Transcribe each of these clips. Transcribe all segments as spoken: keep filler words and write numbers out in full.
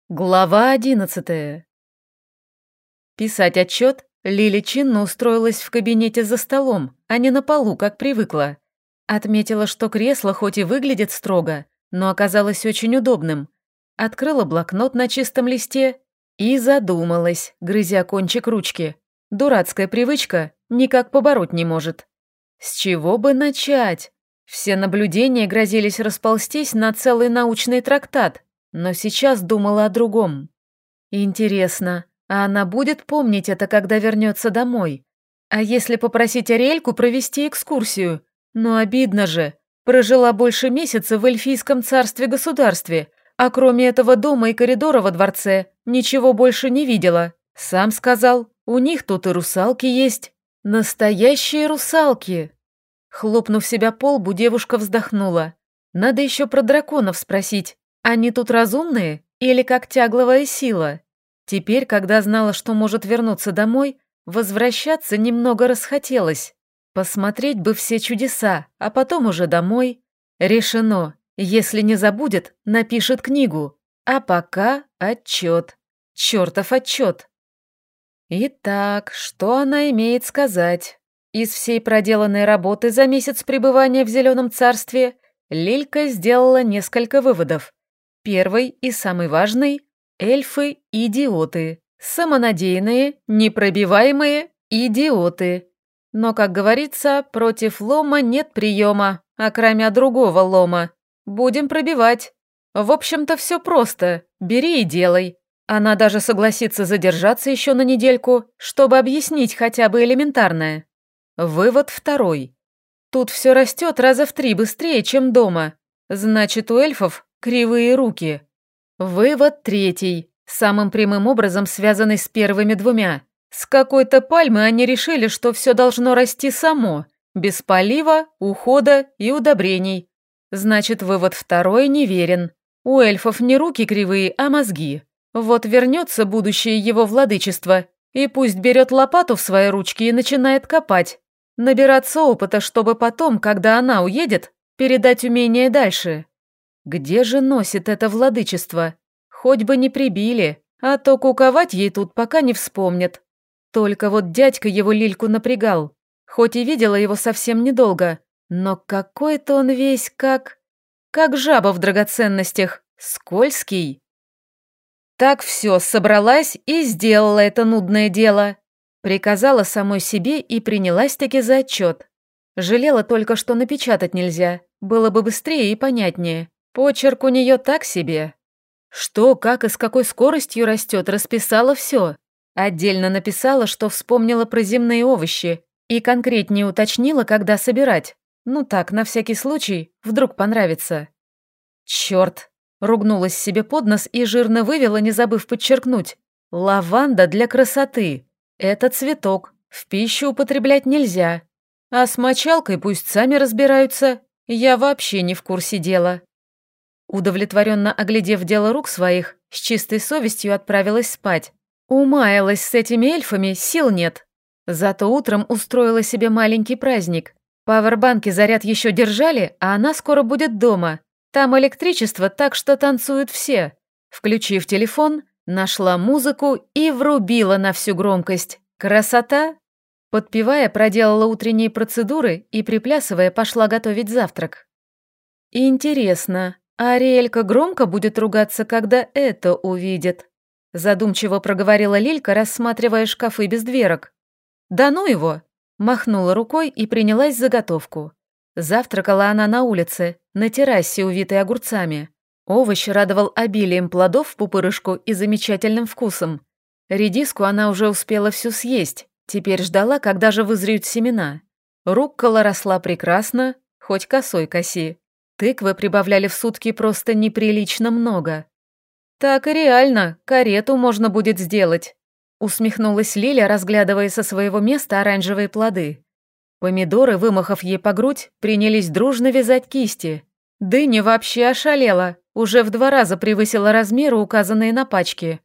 Глава одиннадцатая. Писать отчет Лили чинно устроилась в кабинете за столом, а не на полу, как привыкла. Отметила, что кресло хоть и выглядит строго, но оказалось очень удобным. Открыла блокнот на чистом листе и задумалась, грызя кончик ручки. Дурацкая привычка никак побороть не может. С чего бы начать? Все наблюдения грозились расползтись на целый научный трактат. Но сейчас думала о другом. Интересно, а она будет помнить это, когда вернется домой? А если попросить Ариэльку провести экскурсию? Ну обидно же. Прожила больше месяца в эльфийском царстве-государстве, а кроме этого дома и коридора во дворце ничего больше не видела. Сам сказал, у них тут и русалки есть. Настоящие русалки. Хлопнув себя по лбу, девушка вздохнула. Надо еще про драконов спросить. Они тут разумные или как тягловая сила? Теперь, когда знала, что может вернуться домой, возвращаться немного расхотелось. Посмотреть бы все чудеса, а потом уже домой. Решено. Если не забудет, напишет книгу. А пока отчет. Чертов отчет. Итак, что она имеет сказать? Из всей проделанной работы за месяц пребывания в Зеленом Царстве Лилька сделала несколько выводов. Первый и самый важный – эльфы – идиоты. Самонадеянные, непробиваемые идиоты. Но, как говорится, против лома нет приема, а кроме другого лома. Будем пробивать. В общем-то, все просто. Бери и делай. Она даже согласится задержаться еще на недельку, чтобы объяснить хотя бы элементарное. Вывод второй. Тут все растет раза в три быстрее, чем дома. Значит, у эльфов кривые руки. Вывод третий, самым прямым образом связанный с первыми двумя. С какой-то пальмы они решили, что все должно расти само, без полива, ухода и удобрений. Значит, вывод второй неверен. У эльфов не руки кривые, а мозги. Вот вернется будущее его владычества, и пусть берет лопату в свои ручки и начинает копать. Набираться опыта, чтобы потом, когда она уедет, передать умение дальше. Где же носит это владычество? Хоть бы не прибили, а то куковать ей тут пока не вспомнят. Только вот дядька его Лильку напрягал. Хоть и видела его совсем недолго, но какой-то он весь как... как жаба в драгоценностях, скользкий. Так все, собралась и сделала это нудное дело. Приказала самой себе и принялась-таки за отчет. Жалела только, что напечатать нельзя, было бы быстрее и понятнее. Почерк у нее так себе. Что, как и с какой скоростью растет, расписала все. Отдельно написала, что вспомнила про земные овощи и конкретнее уточнила, когда собирать. Ну так, на всякий случай, вдруг понравится. Черт! Ругнулась себе под нос и жирно вывела, не забыв подчеркнуть. Лаванда для красоты. Это цветок, в пищу употреблять нельзя. А с мочалкой пусть сами разбираются, я вообще не в курсе дела. Удовлетворенно оглядев дело рук своих, с чистой совестью отправилась спать. Умаялась с этими эльфами, сил нет. Зато утром устроила себе маленький праздник. Павербанки заряд еще держали, а она скоро будет дома. Там электричество, так что танцуют все. Включив телефон, нашла музыку и врубила на всю громкость. Красота! Подпевая, проделала утренние процедуры и, приплясывая, пошла готовить завтрак. Интересно, а Ариэлька громко будет ругаться, когда это увидит? Задумчиво проговорила Лилька, рассматривая шкафы без дверок. Да ну его! Махнула рукой и принялась за готовку. Завтракала она на улице, на террасе, увитой огурцами. Овощ радовал обилием плодов в пупырышку и замечательным вкусом. Редиску она уже успела всю съесть, теперь ждала, когда же вызреют семена. Руккола росла прекрасно, хоть косой коси. Тыквы прибавляли в сутки просто неприлично много. «Так и реально, карету можно будет сделать», — усмехнулась Лиля, разглядывая со своего места оранжевые плоды. Помидоры, вымахав ей по грудь, принялись дружно вязать кисти. Дыня вообще ошалела, уже в два раза превысила размеры, указанные на пачке.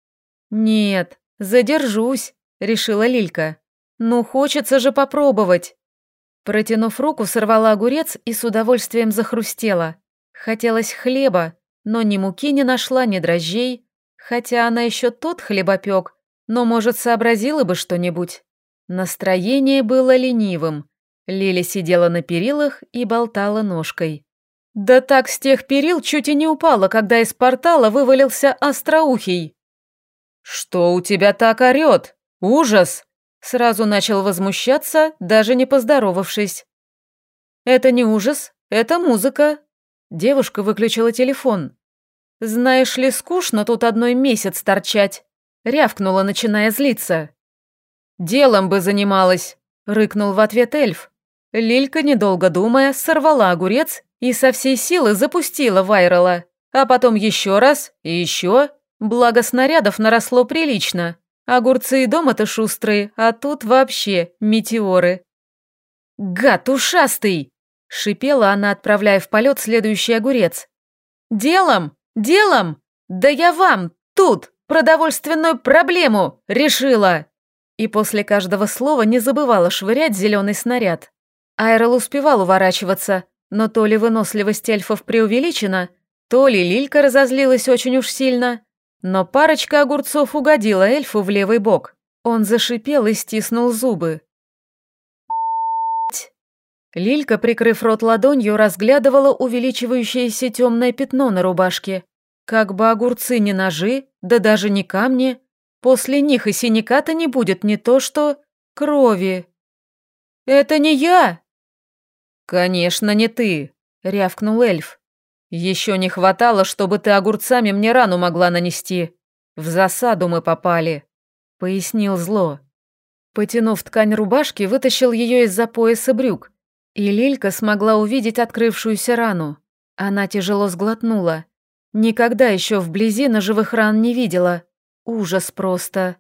«Нет, задержусь», — решила Лилька. «Ну, хочется же попробовать». Протянув руку, сорвала огурец и с удовольствием захрустела. Хотелось хлеба, но ни муки не нашла, ни дрожжей. Хотя она еще тот хлебопек, но, может, сообразила бы что-нибудь. Настроение было ленивым. Лиля сидела на перилах и болтала ножкой. Да так с тех перил чуть и не упала, когда из портала вывалился остроухий. «Что у тебя так орёт? Ужас!» Сразу начал возмущаться, даже не поздоровавшись. «Это не ужас, это музыка». Девушка выключила телефон. «Знаешь ли, скучно тут одной месяц торчать», — рявкнула, начиная злиться. «Делом бы занималась», — рыкнул в ответ эльф. Лилька, недолго думая, сорвала огурец и со всей силы запустила Вайрала, а потом еще раз и еще. Благо снарядов наросло прилично. Огурцы и дома-то шустрые, а тут вообще метеоры. «Гад ушастый!» — шипела она, отправляя в полет следующий огурец. «Делом! Делом! Да я вам тут продовольственную проблему решила!» И после каждого слова не забывала швырять зеленый снаряд. Айрел успевал уворачиваться, но то ли выносливость эльфов преувеличена, то ли Лилька разозлилась очень уж сильно. Но парочка огурцов угодила эльфу в левый бок. Он зашипел и стиснул зубы. Лилька, прикрыв рот ладонью, разглядывала увеличивающееся темное пятно на рубашке. Как бы огурцы не ножи, да даже не камни. После них и синяка-то не будет не то что крови. «Это не я!» «Конечно, не ты», — рявкнул эльф. «Еще не хватало, чтобы ты огурцами мне рану могла нанести. В засаду мы попали», — пояснил зло. Потянув ткань рубашки, вытащил ее из-за пояса брюк, и Лилька смогла увидеть открывшуюся рану. Она тяжело сглотнула. Никогда еще вблизи ножевых ран не видела. Ужас просто.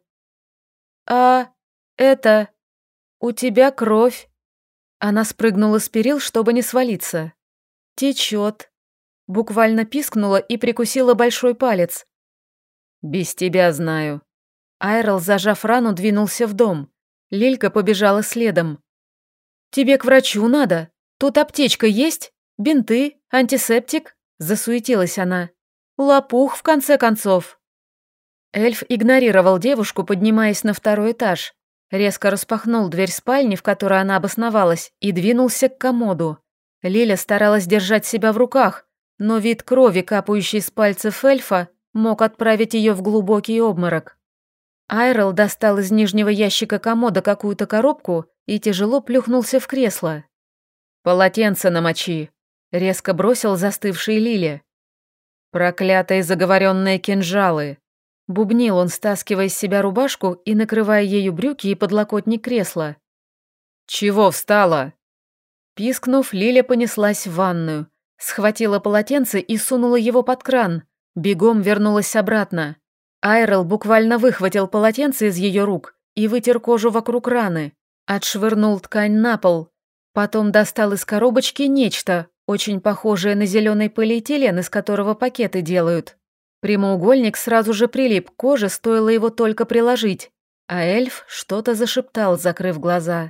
«А, это... у тебя кровь». Она спрыгнула с перил, чтобы не свалиться. «Течет». Буквально пискнула и прикусила большой палец. «Без тебя знаю». Айрел, зажав рану, двинулся в дом. Лилька побежала следом. «Тебе к врачу надо. Тут аптечка есть? Бинты, антисептик?» Засуетилась она. «Лопух, в конце концов». Эльф игнорировал девушку, поднимаясь на второй этаж. Резко распахнул дверь спальни, в которой она обосновалась, и двинулся к комоду. Лиля старалась держать себя в руках, но вид крови, капающей с пальцев эльфа, мог отправить ее в глубокий обморок. Айрел достал из нижнего ящика комода какую-то коробку и тяжело плюхнулся в кресло. «Полотенце намочи», — резко бросил застывший Лиле. «Проклятые заговоренные кинжалы», — бубнил он, стаскивая с себя рубашку и накрывая ею брюки и подлокотник кресла. «Чего встала?» Пискнув, Лиля понеслась в ванную. Схватила полотенце и сунула его под кран. Бегом вернулась обратно. Айрел буквально выхватил полотенце из ее рук и вытер кожу вокруг раны. Отшвырнул ткань на пол. Потом достал из коробочки нечто, очень похожее на зеленый полиэтилен, из которого пакеты делают. Прямоугольник сразу же прилип к коже, стоило его только приложить. А эльф что-то зашептал, закрыв глаза.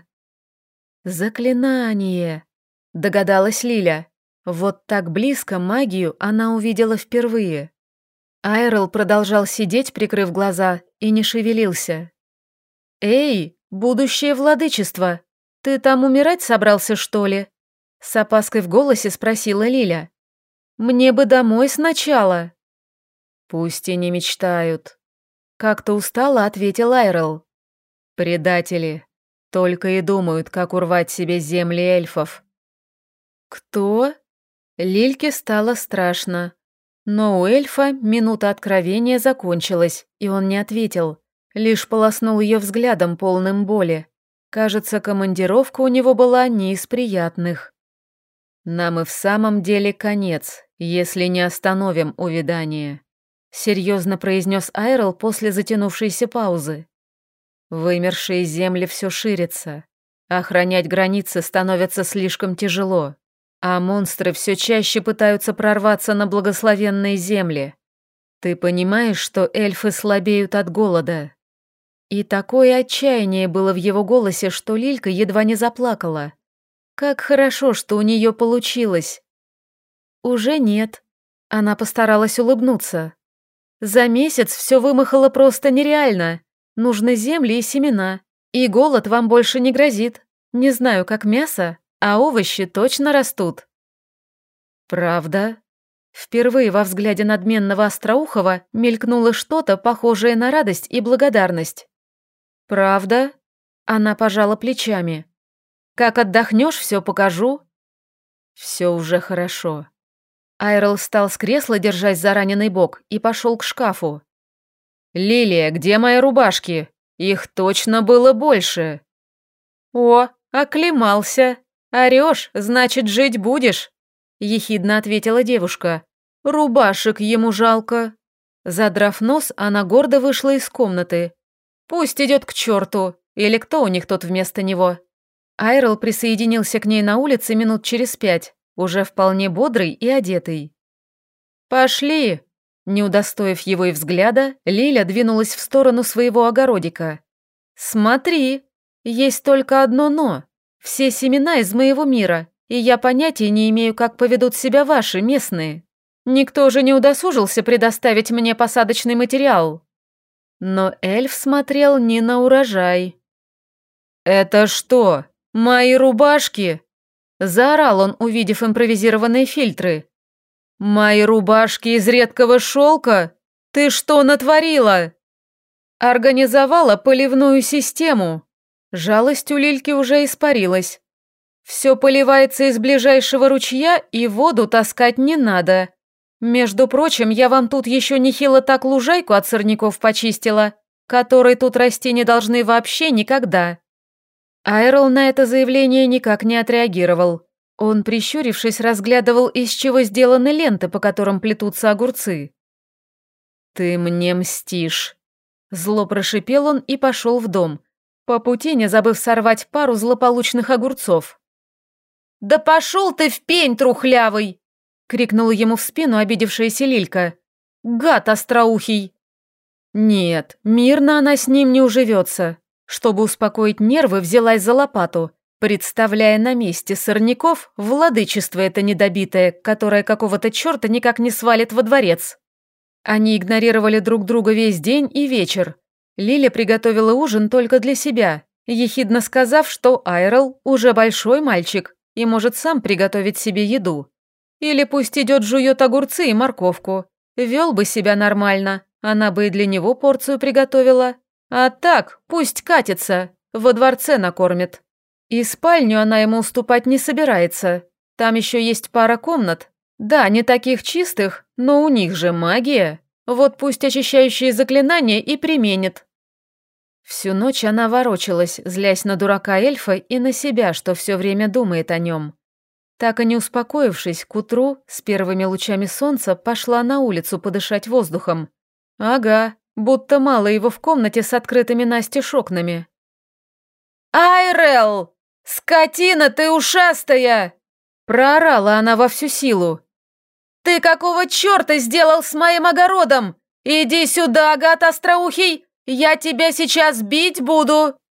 «Заклинание!» – догадалась Лиля. Вот так близко магию она увидела впервые. Айрел продолжал сидеть, прикрыв глаза, и не шевелился. «Эй, будущее владычество, ты там умирать собрался, что ли?» С опаской в голосе спросила Лиля. «Мне бы домой сначала». «Пусть и не мечтают», — как-то устало ответил Айрел. «Предатели только и думают, как урвать себе земли эльфов». «Кто?» Лильке стало страшно. Но у эльфа минута откровения закончилась, и он не ответил, лишь полоснул ее взглядом, полным боли. Кажется, командировка у него была не из приятных. «Нам и в самом деле конец, если не остановим увядание», — серьезно произнес Айрел после затянувшейся паузы. «Вымершие земли все ширятся. Охранять границы становится слишком тяжело. А монстры все чаще пытаются прорваться на благословенные земли. Ты понимаешь, что эльфы слабеют от голода?» И такое отчаяние было в его голосе, что Лилька едва не заплакала. Как хорошо, что у нее получилось. «Уже нет». Она постаралась улыбнуться. За месяц все вымахало просто нереально. Нужны земли и семена. И голод вам больше не грозит. Не знаю, как мясо, а овощи точно растут». «Правда?» Впервые во взгляде надменного Остроухова мелькнуло что-то, похожее на радость и благодарность. «Правда?» Она пожала плечами. «Как отдохнешь, все покажу». «Все уже хорошо». Айрл встал с кресла, держась за раненый бок, и пошел к шкафу. «Лилия, где мои рубашки? Их точно было больше». «О, оклемался. Орешь, значит, жить будешь», — ехидно ответила девушка. «Рубашек ему жалко». Задрав нос, она гордо вышла из комнаты. «Пусть идет к черту, или кто у них тут вместо него?» Айрл присоединился к ней на улице минут через пять, уже вполне бодрый и одетый. «Пошли!» Не удостоив его и взгляда, Лиля двинулась в сторону своего огородика. «Смотри, есть только одно «но». Все семена из моего мира, и я понятия не имею, как поведут себя ваши, местные. Никто же не удосужился предоставить мне посадочный материал». Но эльф смотрел не на урожай. «Это что, мои рубашки?» Заорал он, увидев импровизированные фильтры. «Мои рубашки из редкого шелка? Ты что натворила?» «Организовала поливную систему». Жалость у Лильки уже испарилась. «Все поливается из ближайшего ручья, и воду таскать не надо. Между прочим, я вам тут еще нехило так лужайку от сорняков почистила, которые тут расти не должны вообще никогда». Айрл на это заявление никак не отреагировал. Он, прищурившись, разглядывал, из чего сделаны ленты, по которым плетутся огурцы. «Ты мне мстишь», — зло прошипел он и пошел в дом, по пути не забыв сорвать пару злополучных огурцов. «Да пошел ты в пень, трухлявый!» — крикнула ему в спину обидевшаяся Лилька. «Гад остроухий!» Нет, мирно она с ним не уживется. Чтобы успокоить нервы, взялась за лопату, представляя на месте сорняков владычество это недобитое, которое какого-то черта никак не свалит во дворец. Они игнорировали друг друга весь день и вечер. Лиля приготовила ужин только для себя, ехидно сказав, что Айрл уже большой мальчик и может сам приготовить себе еду. Или пусть идет жует огурцы и морковку. Вел бы себя нормально, она бы и для него порцию приготовила. А так, пусть катится, во дворце накормит. И спальню она ему уступать не собирается. Там еще есть пара комнат. Да, не таких чистых, но у них же магия. Вот пусть очищающие заклинания и применит. Всю ночь она ворочалась, злясь на дурака эльфа и на себя, что все время думает о нем. Так и не успокоившись, к утру с первыми лучами солнца пошла на улицу подышать воздухом. Ага, будто мало его в комнате с открытыми настежь окнами. «Айрел! Скотина ты ушастая!» Проорала она во всю силу. «Ты какого черта сделал с моим огородом? Иди сюда, гад остроухий! Я тебя сейчас бить буду!»